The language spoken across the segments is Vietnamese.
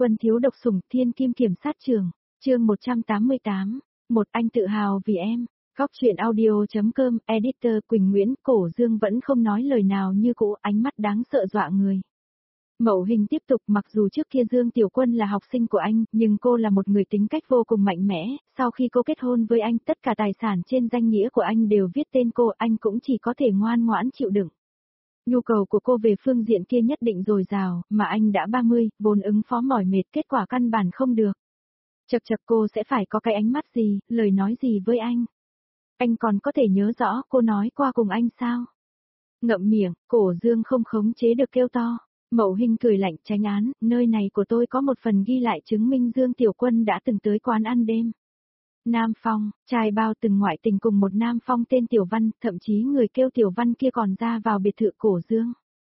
Quân thiếu độc sủng thiên kim kiểm sát trường, chương 188, một anh tự hào vì em. Góc truyện audio.com, editor Quỳnh Nguyễn. Cổ Dương vẫn không nói lời nào như cũ, ánh mắt đáng sợ dọa người. Mậu Hình tiếp tục, mặc dù trước kia Dương Tiểu Quân là học sinh của anh, nhưng cô là một người tính cách vô cùng mạnh mẽ, sau khi cô kết hôn với anh, tất cả tài sản trên danh nghĩa của anh đều viết tên cô, anh cũng chỉ có thể ngoan ngoãn chịu đựng. Nhu cầu của cô về phương diện kia nhất định dồi dào, mà anh đã 30, vốn ứng phó mỏi mệt, kết quả căn bản không được. Chậc chậc, cô sẽ phải có cái ánh mắt gì, lời nói gì với anh? Anh còn có thể nhớ rõ cô nói qua cùng anh sao? Ngậm miệng, Cổ Dương không khống chế được kêu to. Mậu Hình cười lạnh, tránh án, nơi này của tôi có một phần ghi lại chứng minh Dương Tiểu Quân đã từng tới quán ăn đêm. Nam Phong, trai bao từng ngoại tình cùng một Nam Phong tên Tiểu Văn, thậm chí người kêu Tiểu Văn kia còn ra vào biệt thự Cổ Dương.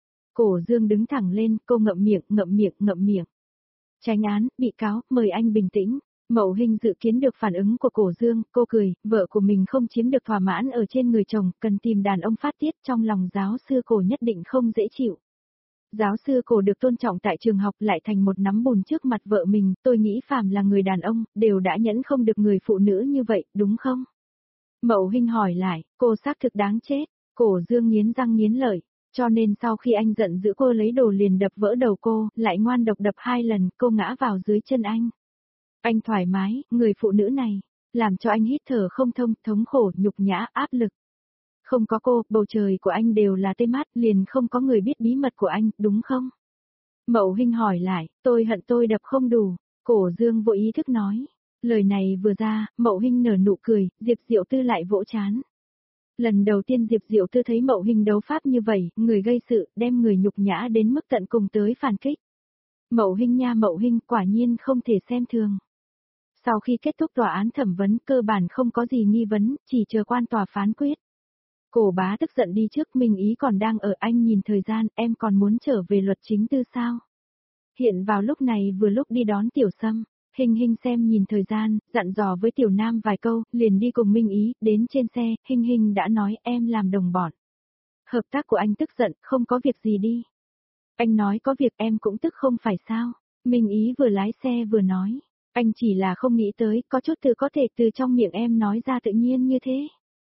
Cổ Dương đứng thẳng lên, cô ngậm miệng. Tránh án, bị cáo, mời anh bình tĩnh. Mậu Hình dự kiến được phản ứng của Cổ Dương, cô cười, vợ của mình không chiếm được thỏa mãn ở trên người chồng, cần tìm đàn ông phát tiết, trong lòng giáo sư Cổ nhất định không dễ chịu. Giáo sư Cổ được tôn trọng tại trường học lại thành một nắm bùn trước mặt vợ mình, tôi nghĩ phàm là người đàn ông, đều đã nhẫn không được người phụ nữ như vậy, đúng không? Mậu Hình hỏi lại, cô xác thực đáng chết. Cổ Dương nghiến răng nghiến lợi, cho nên sau khi anh giận dữ cô lấy đồ liền đập vỡ đầu cô, lại ngoan độc đập 2 lần, cô ngã vào dưới chân anh. Anh thoải mái, người phụ nữ này, làm cho anh hít thở không thông, thống khổ, nhục nhã, áp lực. Không có cô, bầu trời của anh đều là tê mát, liền không có người biết bí mật của anh, đúng không? Mậu Hình hỏi lại, tôi hận tôi đập không đủ. Cổ Dương vô ý thức nói. Lời này vừa ra, Mậu Hình nở nụ cười, Diệp Diệu Tư lại vỗ trán. Lần đầu tiên Diệp Diệu Tư thấy Mậu Hình đấu pháp như vậy, người gây sự, đem người nhục nhã đến mức tận cùng tới phản kích. Mậu Hình nha, Mậu Hình quả nhiên không thể xem thường. Sau khi kết thúc tòa án thẩm vấn, cơ bản không có gì nghi vấn, chỉ chờ quan tòa phán quyết. Cổ Bá tức giận đi trước, Minh Ý còn đang ở, anh nhìn thời gian, em còn muốn trở về luật chính tư sao? Hiện vào lúc này vừa lúc đi đón Tiểu Sâm, Hình xem nhìn thời gian, dặn dò với Tiểu Nam vài câu, liền đi cùng Minh Ý, đến trên xe, Hình đã nói em làm đồng bọn. Hợp tác của anh tức giận, không có việc gì đi. Anh nói có việc em cũng tức không phải sao? Minh Ý vừa lái xe vừa nói, anh chỉ là không nghĩ tới, có chút từ có thể từ trong miệng em nói ra tự nhiên như thế.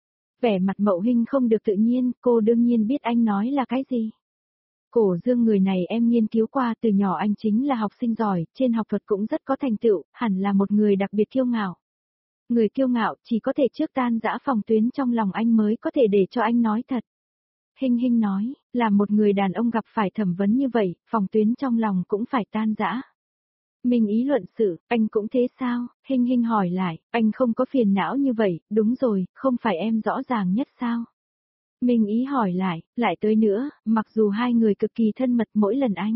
Vẻ mặt Mậu Hình không được tự nhiên, cô đương nhiên biết anh nói là cái gì. Cổ Dương người này em nghiên cứu qua, từ nhỏ anh chính là học sinh giỏi, trên học thuật cũng rất có thành tựu, hẳn là một người đặc biệt kiêu ngạo. Người kiêu ngạo chỉ có thể trước tan rã phòng tuyến trong lòng anh mới có thể để cho anh nói thật. Hình nói, là một người đàn ông gặp phải thẩm vấn như vậy, phòng tuyến trong lòng cũng phải tan rã. Minh Ý luận sự, anh cũng thế sao? Hình hỏi lại, anh không có phiền não như vậy, đúng rồi, không phải em rõ ràng nhất sao? Minh Ý hỏi lại tới nữa, mặc dù hai người cực kỳ thân mật mỗi lần anh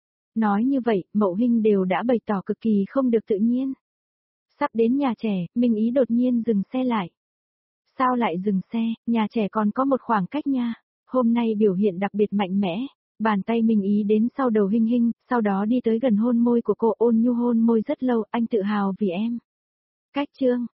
nói như vậy, Mậu Hình đều đã bày tỏ cực kỳ không được tự nhiên. Sắp đến nhà trẻ, Minh Ý đột nhiên dừng xe lại. Sao lại dừng xe, nhà trẻ còn có một khoảng cách nha. Hôm nay biểu hiện đặc biệt mạnh mẽ. Bàn tay Minh Ý đến sau đầu Hình, sau đó đi tới gần hôn môi của cô, ôn nhu hôn môi rất lâu, anh tự hào vì em. Cách chương,